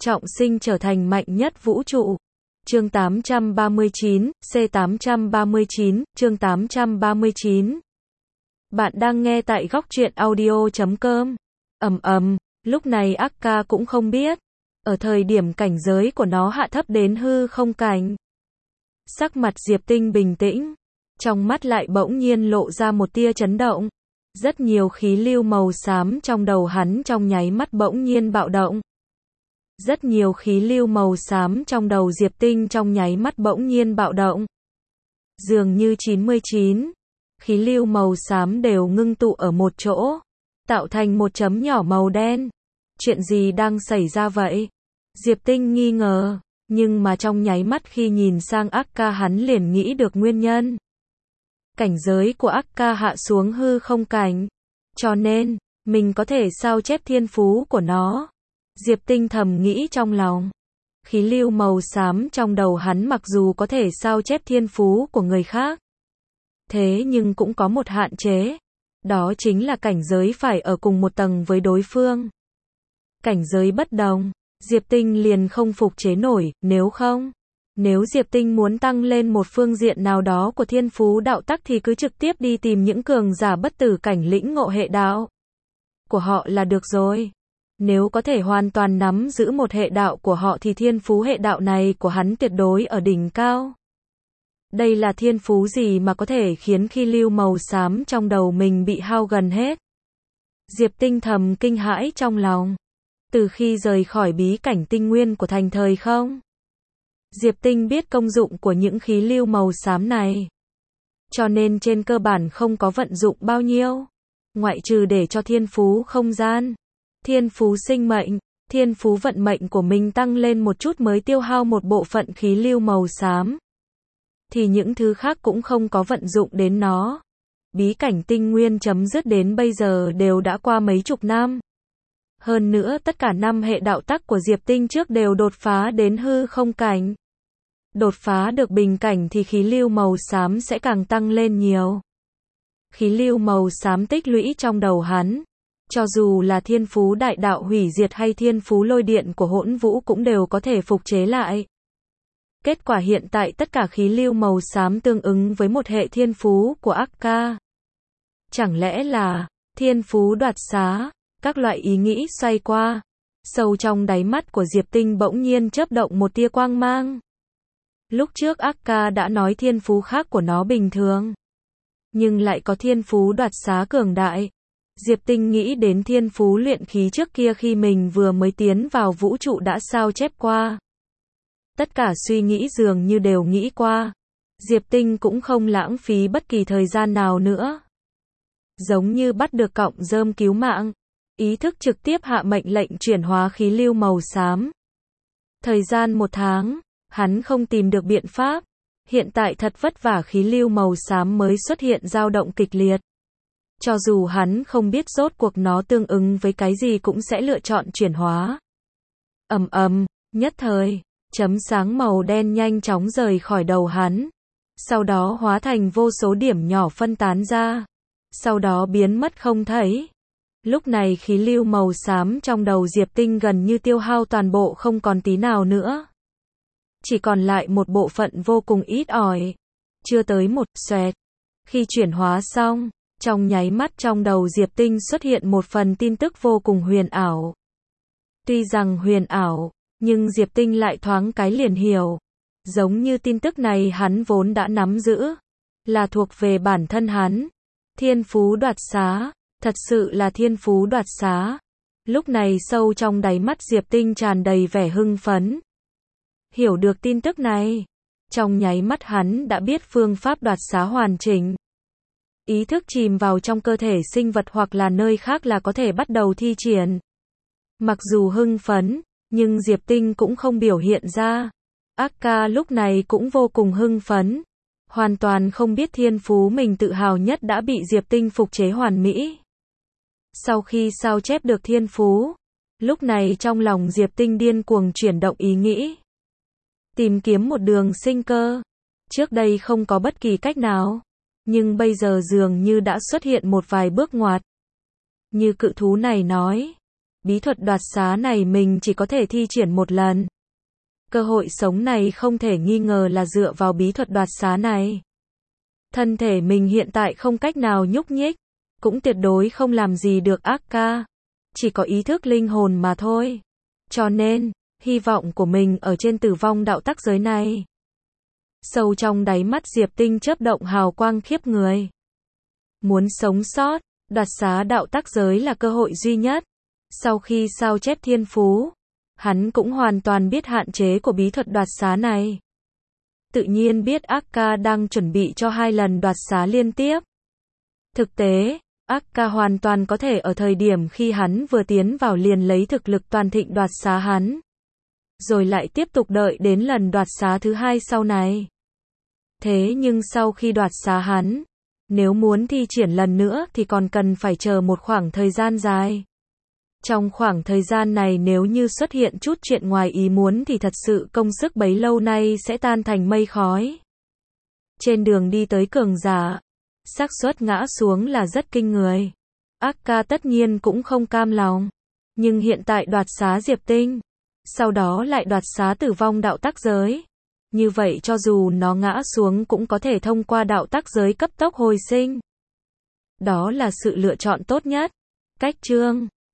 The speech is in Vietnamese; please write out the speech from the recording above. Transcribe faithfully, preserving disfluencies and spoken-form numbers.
trọng sinh trở thành mạnh nhất vũ trụ. Chương tám trăm ba mươi chín, C tám trăm ba mươi chín, chương tám trăm ba mươi chín. Bạn đang nghe tại góc truyện audio chấm com. Ầm ầm, lúc này Akka cũng không biết, ở thời điểm cảnh giới của nó hạ thấp đến hư không cảnh. Sắc mặt Diệp Tinh bình tĩnh, trong mắt lại bỗng nhiên lộ ra một tia chấn động. Rất nhiều khí lưu màu xám trong đầu hắn trong nháy mắt bỗng nhiên bạo động. Rất nhiều khí lưu màu xám trong đầu Diệp Tinh trong nháy mắt bỗng nhiên bạo động. Dường như chín mươi chín khí lưu màu xám đều ngưng tụ ở một chỗ, tạo thành một chấm nhỏ màu đen. Chuyện gì đang xảy ra vậy? Diệp Tinh nghi ngờ, nhưng mà trong nháy mắt khi nhìn sang Akka hắn liền nghĩ được nguyên nhân. Cảnh giới của Akka hạ xuống hư không cảnh, cho nên, mình có thể sao chép thiên phú của nó. Diệp Tinh thầm nghĩ trong lòng. Khí lưu màu xám trong đầu hắn mặc dù có thể sao chép thiên phú của người khác, thế nhưng cũng có một hạn chế. Đó chính là cảnh giới phải ở cùng một tầng với đối phương. Cảnh giới bất đồng, Diệp Tinh liền không phục chế nổi, nếu không, nếu Diệp Tinh muốn tăng lên một phương diện nào đó của thiên phú đạo tắc thì cứ trực tiếp đi tìm những cường giả bất tử cảnh lĩnh ngộ hệ đạo của họ là được rồi. Nếu có thể hoàn toàn nắm giữ một hệ đạo của họ thì thiên phú hệ đạo này của hắn tuyệt đối ở đỉnh cao. Đây là thiên phú gì mà có thể khiến khí lưu màu xám trong đầu mình bị hao gần hết? Diệp Tinh thầm kinh hãi trong lòng. Từ khi rời khỏi bí cảnh tinh nguyên của thành thời không, Diệp Tinh biết công dụng của những khí lưu màu xám này, cho nên trên cơ bản không có vận dụng bao nhiêu, ngoại trừ để cho thiên phú không gian, thiên phú sinh mệnh, thiên phú vận mệnh của mình tăng lên một chút mới tiêu hao một bộ phận khí lưu màu xám, thì những thứ khác cũng không có vận dụng đến nó. Bí cảnh tinh nguyên chấm dứt đến bây giờ đều đã qua mấy chục năm. Hơn nữa tất cả năm hệ đạo tắc của Diệp Tinh trước đều đột phá đến hư không cảnh. Đột phá được bình cảnh thì khí lưu màu xám sẽ càng tăng lên nhiều. Khí lưu màu xám tích lũy trong đầu hắn, cho dù là thiên phú đại đạo hủy diệt hay thiên phú lôi điện của hỗn vũ cũng đều có thể phục chế lại. Kết quả hiện tại tất cả khí lưu màu xám tương ứng với một hệ thiên phú của Akka. Chẳng lẽ là thiên phú đoạt xá? Các loại ý nghĩ xoay qua, sâu trong đáy mắt của Diệp Tinh bỗng nhiên chớp động một tia quang mang. Lúc trước Akka đã nói thiên phú khác của nó bình thường, nhưng lại có thiên phú đoạt xá cường đại. Diệp Tinh nghĩ đến thiên phú luyện khí trước kia khi mình vừa mới tiến vào vũ trụ đã sao chép qua. Tất cả suy nghĩ dường như đều nghĩ qua. Diệp Tinh cũng không lãng phí bất kỳ thời gian nào nữa. Giống như bắt được cọng rơm cứu mạng, ý thức trực tiếp hạ mệnh lệnh chuyển hóa khí lưu màu xám. Thời gian một tháng, hắn không tìm được biện pháp. Hiện tại thật vất vả khí lưu màu xám mới xuất hiện dao động kịch liệt. Cho dù hắn không biết rốt cuộc nó tương ứng với cái gì cũng sẽ lựa chọn chuyển hóa. Ầm ầm, nhất thời, chấm sáng màu đen nhanh chóng rời khỏi đầu hắn. Sau đó hóa thành vô số điểm nhỏ phân tán ra. Sau đó biến mất không thấy. Lúc này khí lưu màu xám trong đầu Diệp Tinh gần như tiêu hao toàn bộ không còn tí nào nữa. Chỉ còn lại một bộ phận vô cùng ít ỏi. Chưa tới một xoẹt. Khi chuyển hóa xong, trong nháy mắt trong đầu Diệp Tinh xuất hiện một phần tin tức vô cùng huyền ảo. Tuy rằng huyền ảo, nhưng Diệp Tinh lại thoáng cái liền hiểu. Giống như tin tức này hắn vốn đã nắm giữ, là thuộc về bản thân hắn. Thiên phú đoạt xá, thật sự là thiên phú đoạt xá. Lúc này sâu trong đáy mắt Diệp Tinh tràn đầy vẻ hưng phấn. Hiểu được tin tức này, trong nháy mắt hắn đã biết phương pháp đoạt xá hoàn chỉnh. Ý thức chìm vào trong cơ thể sinh vật hoặc là nơi khác là có thể bắt đầu thi triển. Mặc dù hưng phấn, nhưng Diệp Tinh cũng không biểu hiện ra. Akka lúc này cũng vô cùng hưng phấn. Hoàn toàn không biết thiên phú mình tự hào nhất đã bị Diệp Tinh phục chế hoàn mỹ. Sau khi sao chép được thiên phú, lúc này trong lòng Diệp Tinh điên cuồng chuyển động ý nghĩ. Tìm kiếm một đường sinh cơ. Trước đây không có bất kỳ cách nào, nhưng bây giờ dường như đã xuất hiện một vài bước ngoặt. Như cự thú này nói, bí thuật đoạt xá này mình chỉ có thể thi triển một lần. Cơ hội sống này không thể nghi ngờ là dựa vào bí thuật đoạt xá này. Thân thể mình hiện tại không cách nào nhúc nhích, cũng tuyệt đối không làm gì được Akka, chỉ có ý thức linh hồn mà thôi. Cho nên, hy vọng của mình ở trên tử vong đạo tắc giới này. Sâu trong đáy mắt Diệp Tinh chớp động hào quang khiếp người. Muốn sống sót, đoạt xá đạo tắc giới là cơ hội duy nhất. Sau khi sao chép thiên phú, hắn cũng hoàn toàn biết hạn chế của bí thuật đoạt xá này. Tự nhiên biết Akka đang chuẩn bị cho hai lần đoạt xá liên tiếp. Thực tế, Akka hoàn toàn có thể ở thời điểm khi hắn vừa tiến vào liền lấy thực lực toàn thịnh đoạt xá hắn. Rồi lại tiếp tục đợi đến lần đoạt xá thứ hai sau này. Thế nhưng sau khi đoạt xá hắn, nếu muốn thi triển lần nữa thì còn cần phải chờ một khoảng thời gian dài. Trong khoảng thời gian này nếu như xuất hiện chút chuyện ngoài ý muốn thì thật sự công sức bấy lâu nay sẽ tan thành mây khói. Trên đường đi tới cường giả, xác suất ngã xuống là rất kinh người. Akka tất nhiên cũng không cam lòng. Nhưng hiện tại đoạt xá Diệp Tinh, sau đó lại đoạt xá tử vong đạo tắc giới. Như vậy cho dù nó ngã xuống cũng có thể thông qua đạo tắc giới cấp tốc hồi sinh. Đó là sự lựa chọn tốt nhất. Cách chương